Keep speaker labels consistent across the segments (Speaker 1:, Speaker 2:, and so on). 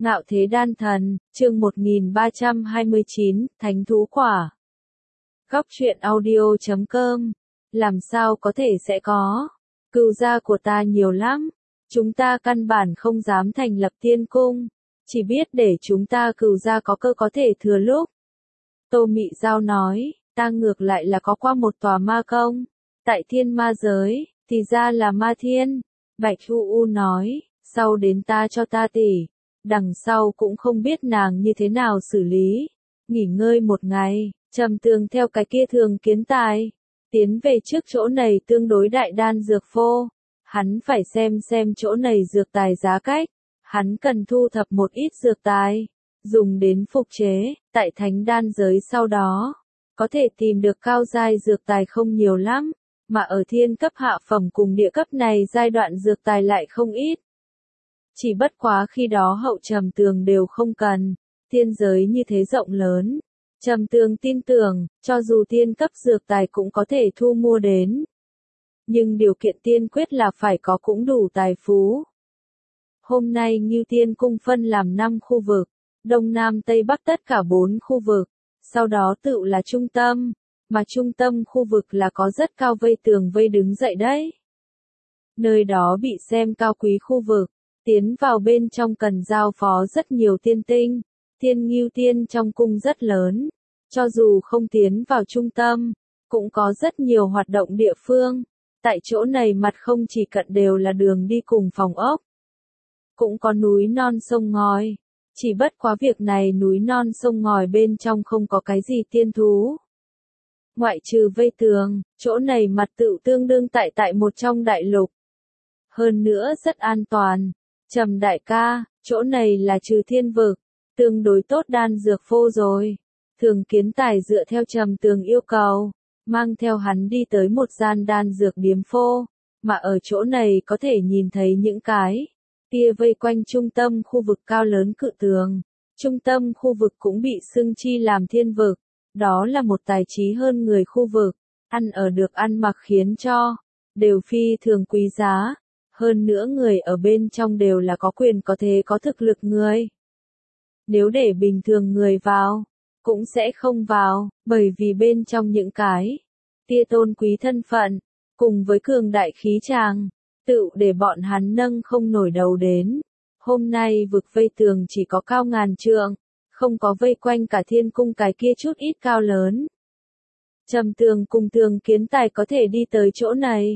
Speaker 1: Ngạo thế đan thần, chương 1329, Thánh thú quả. Góc truyện audio.com. Làm sao có thể sẽ có? Cừu gia của ta nhiều lắm. Chúng ta căn bản không dám thành lập tiên cung. Chỉ biết để chúng ta cừu gia có cơ có thể thừa lúc. Tô Mị Giao nói, ta ngược lại là có qua một tòa ma công. Tại thiên ma giới, thì ra là ma thiên. Bạch Hu U nói, sau đến ta cho ta tỷ. Đằng sau cũng không biết nàng như thế nào xử lý. Nghỉ ngơi một ngày, Trầm Tường theo cái kia Thường Kiến Tài. Tiến về trước chỗ này tương đối đại đan dược phô. Hắn phải xem chỗ này dược tài giá cách. Hắn cần thu thập một ít dược tài. Dùng đến phục chế, tại thánh đan giới sau đó. Có thể tìm được cao giai dược tài không nhiều lắm. Mà ở thiên cấp hạ phẩm cùng địa cấp này giai đoạn dược tài lại không ít. Chỉ bất quá khi đó hậu Trầm Tường đều không cần, thiên giới như thế rộng lớn. Trầm Tường tin tưởng, cho dù tiên cấp dược tài cũng có thể thu mua đến. Nhưng điều kiện tiên quyết là phải có cũng đủ tài phú. Hôm nay Ngưu Tiên Cung phân làm 5 khu vực, Đông Nam Tây Bắc tất cả 4 khu vực, sau đó tự là trung tâm, mà trung tâm khu vực là có rất cao vây tường vây đứng dậy đấy. Nơi đó bị xem cao quý khu vực. Tiến vào bên trong cần giao phó rất nhiều tiên tinh, Thiên Ngưu Tiên trong cung rất lớn, cho dù không tiến vào trung tâm, cũng có rất nhiều hoạt động địa phương, tại chỗ này mặt không chỉ cận đều là đường đi cùng phòng ốc, cũng có núi non sông ngòi, chỉ bất quá việc này núi non sông ngòi bên trong không có cái gì tiên thú. Ngoại trừ vây tường, chỗ này mặt tự tương đương tại một trong đại lục. Hơn nữa rất an toàn. Trầm đại ca, chỗ này là trừ thiên vực, tương đối tốt đan dược phô rồi. Thường Kiến Tài dựa theo Trầm Tường yêu cầu, mang theo hắn đi tới một gian đan dược điếm phô, mà ở chỗ này có thể nhìn thấy những cái tia vây quanh trung tâm khu vực cao lớn cự tường. Trung tâm khu vực cũng bị xưng chi làm thiên vực, đó là một tài trí hơn người khu vực, ăn ở được ăn mặc khiến cho, đều phi thường quý giá. Hơn nữa người ở bên trong đều là có quyền có thế có thực lực người. Nếu để bình thường người vào, cũng sẽ không vào, bởi vì bên trong những cái tia tôn quý thân phận, cùng với cường đại khí tràng, tự để bọn hắn nâng không nổi đầu đến. Hôm nay vực vây tường chỉ có cao ngàn trượng, không có vây quanh cả thiên cung cái kia chút ít cao lớn. Trầm Tường cùng Thường Kiến Tài có thể đi tới chỗ này.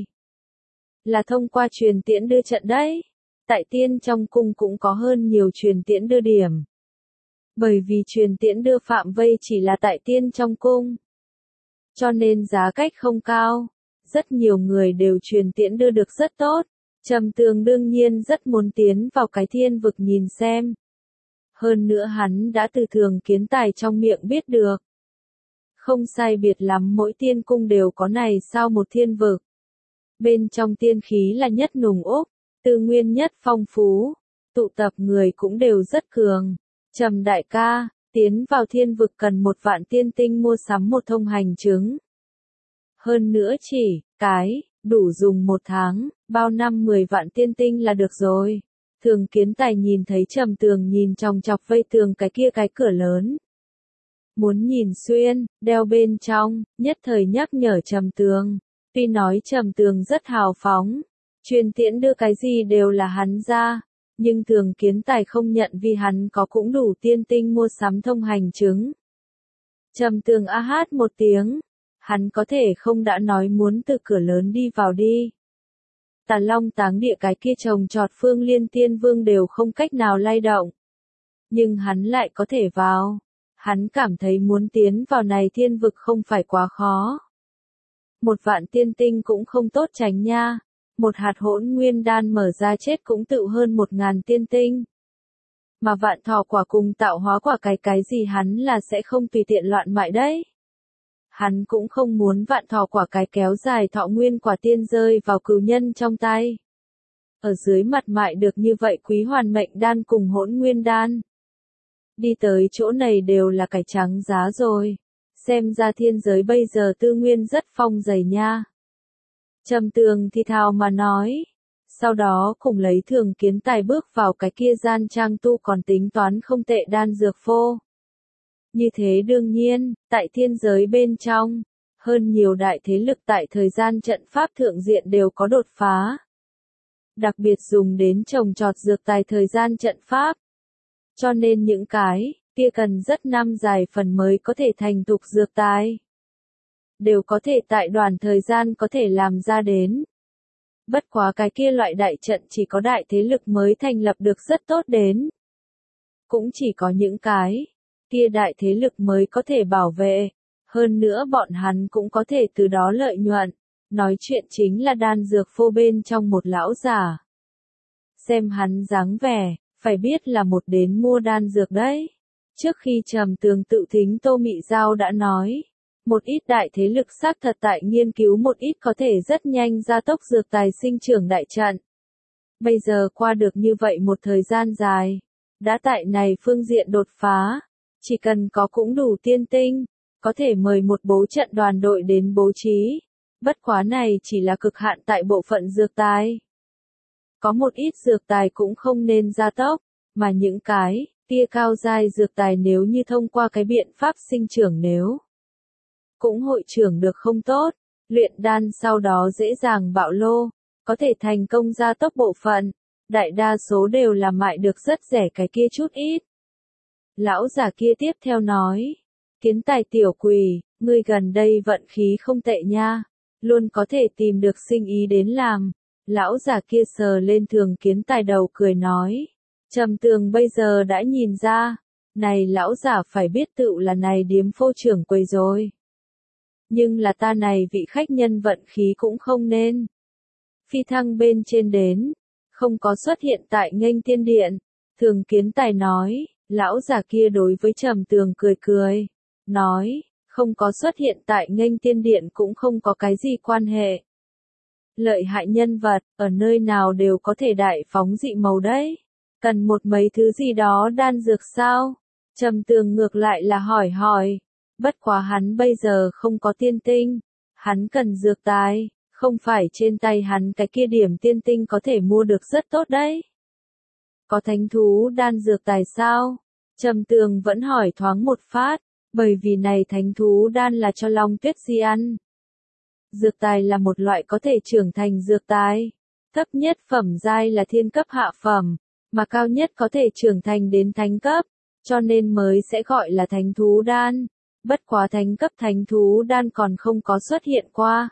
Speaker 1: Là thông qua truyền tiễn đưa trận đấy. Tại tiên trong cung cũng có hơn nhiều truyền tiễn đưa điểm. Bởi vì truyền tiễn đưa phạm vây chỉ là tại tiên trong cung. Cho nên giá cách không cao. Rất nhiều người đều truyền tiễn đưa được rất tốt. Trầm Tường đương nhiên rất muốn tiến vào cái thiên vực nhìn xem. Hơn nữa hắn đã từ Thường Kiến Tài trong miệng biết được. Không sai biệt lắm mỗi tiên cung đều có này sao một thiên vực. Bên trong tiên khí là nhất nùng úc, tư nguyên nhất phong phú, tụ tập người cũng đều rất cường. Trầm đại ca, tiến vào thiên vực cần 1 vạn tiên tinh mua sắm một thông hành chứng. Hơn nữa chỉ, đủ dùng 1 tháng, bao năm 10 vạn tiên tinh là được rồi. Thường Kiến Tài nhìn thấy Trầm Tường nhìn chòng chọc vây tường cái kia cái cửa lớn. Muốn nhìn xuyên, đeo bên trong, nhất thời nhắc nhở Trầm Tường. Tuy nói Trầm Tường rất hào phóng, truyền tiễn đưa cái gì đều là hắn ra, nhưng Thường Kiến Tài không nhận vì hắn có cũng đủ tiên tinh mua sắm thông hành chứng. Trầm Tường a hát một tiếng, hắn có thể không đã nói muốn từ cửa lớn đi vào đi. Tà Long Táng Địa cái kia trồng trọt Phương Liên Tiên Vương đều không cách nào lay động. Nhưng hắn lại có thể vào, hắn cảm thấy muốn tiến vào này thiên vực không phải quá khó. 1 vạn tiên tinh cũng không tốt tránh nha. Một hạt hỗn nguyên đan mở ra chết cũng tự hơn 1000 tiên tinh. Mà vạn thọ quả cùng tạo hóa quả cái gì hắn là sẽ không tùy tiện loạn mại đấy. Hắn cũng không muốn vạn thọ quả cái kéo dài thọ nguyên quả tiên rơi vào cừu nhân trong tay. Ở dưới mặt mại được như vậy quý hoàn mệnh đan cùng hỗn nguyên đan. Đi tới chỗ này đều là cải trắng giá rồi. Xem ra thiên giới bây giờ tư nguyên rất phong dày nha. Trầm Tường thì thào mà nói. Sau đó cùng lấy Thường Kiến Tài bước vào cái kia gian trang tu còn tính toán không tệ đan dược phô. Như thế đương nhiên, tại thiên giới bên trong, hơn nhiều đại thế lực tại thời gian trận pháp thượng diện đều có đột phá. Đặc biệt dùng đến trồng trọt dược tài thời gian trận pháp. Cho nên những cái kia cần rất năm dài phần mới có thể thành thục dược tài. Đều có thể tại đoạn thời gian có thể làm ra đến. Bất quá cái kia loại đại trận chỉ có đại thế lực mới thành lập được rất tốt đến. Cũng chỉ có những cái kia đại thế lực mới có thể bảo vệ. Hơn nữa bọn hắn cũng có thể từ đó lợi nhuận. Nói chuyện chính là đan dược phô bên trong một lão già. Xem hắn dáng vẻ, phải biết là một đến mua đan dược đấy. Trước khi Trầm Tường tự thính Tô Mị Giao đã nói, một ít đại thế lực xác thật tại nghiên cứu một ít có thể rất nhanh gia tốc dược tài sinh trưởng đại trận. Bây giờ qua được như vậy một thời gian dài, đã tại này phương diện đột phá, chỉ cần có cũng đủ tiên tinh, có thể mời một bố trận đoàn đội đến bố trí. Bất quá này chỉ là cực hạn tại bộ phận dược tài. Có một ít dược tài cũng không nên gia tốc, mà những cái tia cao giai dược tài nếu như thông qua cái biện pháp sinh trưởng nếu cũng hội trưởng được không tốt, luyện đan sau đó dễ dàng bạo lô, có thể thành công gia tốc bộ phận, đại đa số đều là mại được rất rẻ cái kia chút ít. Lão già kia tiếp theo nói, Kiến Tài tiểu quỷ, ngươi gần đây vận khí không tệ nha, luôn có thể tìm được sinh ý đến làm. Lão già kia sờ lên Thường Kiến Tài đầu cười nói, Trầm Tường bây giờ đã nhìn ra, này lão già phải biết tựu là này điếm phô trưởng quầy rồi. Nhưng là ta này vị khách nhân vận khí cũng không nên. Phi thăng bên trên đến, không có xuất hiện tại nghênh tiên điện. Thường Kiến Tài nói, lão già kia đối với Trầm Tường cười cười, nói, không có xuất hiện tại nghênh tiên điện cũng không có cái gì quan hệ. Lợi hại nhân vật, ở nơi nào đều có thể đại phóng dị màu đấy. Cần một mấy thứ gì đó đan dược sao? Trầm Tường ngược lại là hỏi. Bất quá hắn bây giờ không có tiên tinh. Hắn cần dược tài, không phải trên tay hắn cái kia điểm tiên tinh có thể mua được rất tốt đấy. Có thánh thú đan dược tài sao? Trầm Tường vẫn hỏi thoáng một phát, bởi vì này thánh thú đan là cho Long Tuyết Di ăn. Dược tài là một loại có thể trưởng thành dược tài. Thấp nhất phẩm giai là thiên cấp hạ phẩm, mà cao nhất có thể trưởng thành đến thánh cấp, cho nên mới sẽ gọi là thánh thú đan. Bất quá thánh cấp thánh thú đan còn không có xuất hiện qua.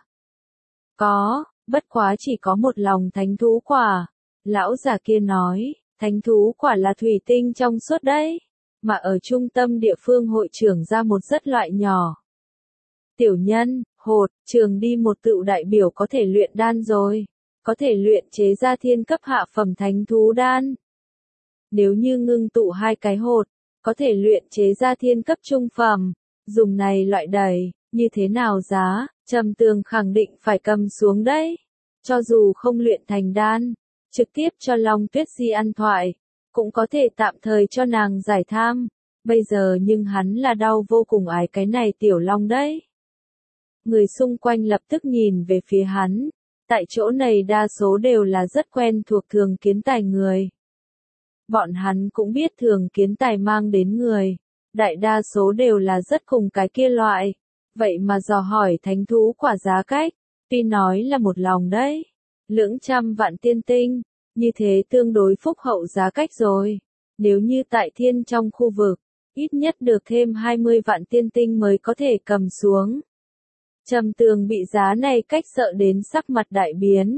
Speaker 1: Có, bất quá chỉ có một lòng thánh thú quả. Lão già kia nói, thánh thú quả là thủy tinh trong suốt đấy, mà ở trung tâm địa phương hội trưởng ra một rất loại nhỏ. Tiểu nhân, hột, trường đi một tựu đại biểu có thể luyện đan rồi, có thể luyện chế ra thiên cấp hạ phẩm thánh thú đan. Nếu như ngưng tụ hai cái hột, có thể luyện chế ra thiên cấp trung phẩm, dùng này loại đẩy, như thế nào giá, Trầm Tường khẳng định phải cầm xuống đấy. Cho dù không luyện thành đan, trực tiếp cho Long Tuyết Di ăn thoại, cũng có thể tạm thời cho nàng giải tham. Bây giờ nhưng hắn là đau vô cùng ái cái này tiểu long đấy. Người xung quanh lập tức nhìn về phía hắn. Tại chỗ này đa số đều là rất quen thuộc Thường Kiến Tài người. Bọn hắn cũng biết Thường Kiến Tài mang đến người. Đại đa số đều là rất cùng cái kia loại. Vậy mà dò hỏi thánh thú quả giá cách. Tuy nói là một lòng đấy. Lưỡng trăm vạn tiên tinh. Như thế tương đối phúc hậu giá cách rồi. Nếu như tại thiên trong khu vực, ít nhất được thêm 20 vạn tiên tinh mới có thể cầm xuống. Trầm Tường bị giá này cách sợ đến sắc mặt đại biến.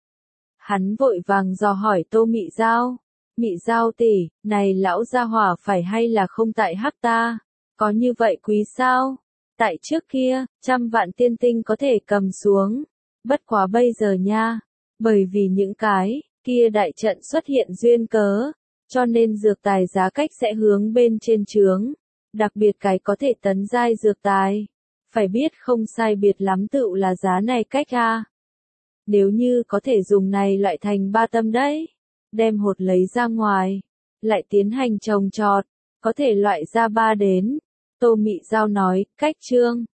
Speaker 1: Hắn vội vàng dò hỏi Tô Mị Giao. Mị Giao tỷ, này lão gia hỏa phải hay là không tại hắc ta? Có như vậy quý sao? Tại trước kia, 100 vạn tiên tinh có thể cầm xuống. Bất quá bây giờ nha. Bởi vì những cái kia đại trận xuất hiện duyên cớ, cho nên dược tài giá cách sẽ hướng bên trên trướng. Đặc biệt cái có thể tấn giai dược tài. Phải biết không sai biệt lắm tựu là giá này cách a. Nếu như có thể dùng này loại thành 3 tâm đấy, đem hột lấy ra ngoài, lại tiến hành trồng trọt, có thể loại ra 3 đến. Tô Mị Giao nói, cách trương.